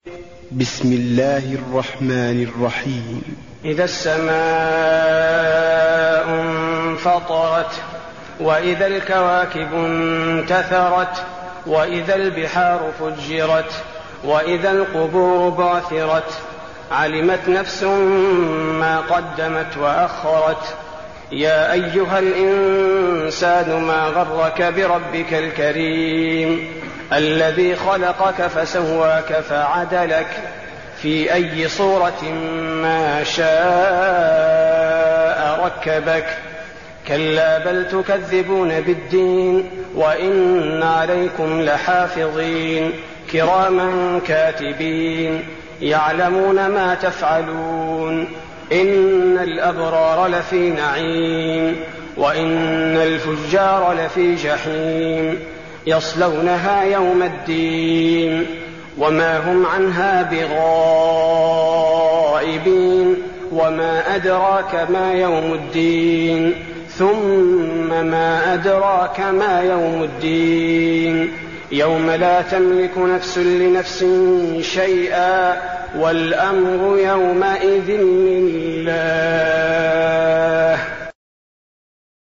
بسم الله الرحمن الرحيم. إذا السماء انفطرت وإذا الكواكب انتثرت وإذا البحار فجرت وإذا القبور بعثرت علمت نفس ما قدمت وأخرت. يا أيها الإنسان ما غرك بربك الكريم الذي خلقك فسواك فعدلك في أي صورة ما شاء ركبك. كلا بل تكذبون بالدين وإن عليكم لحافظين كراما كاتبين يعلمون ما تفعلون. إن الأبرار لفي نعيم وإن الفجار لفي جحيم يصلونها يوم الدين وما هم عنها بغائبين. وما أدراك ما يوم الدين ثم ما أدراك ما يوم الدين يوم لا تملك نفس لنفس شيئا والأمر يومئذ لله.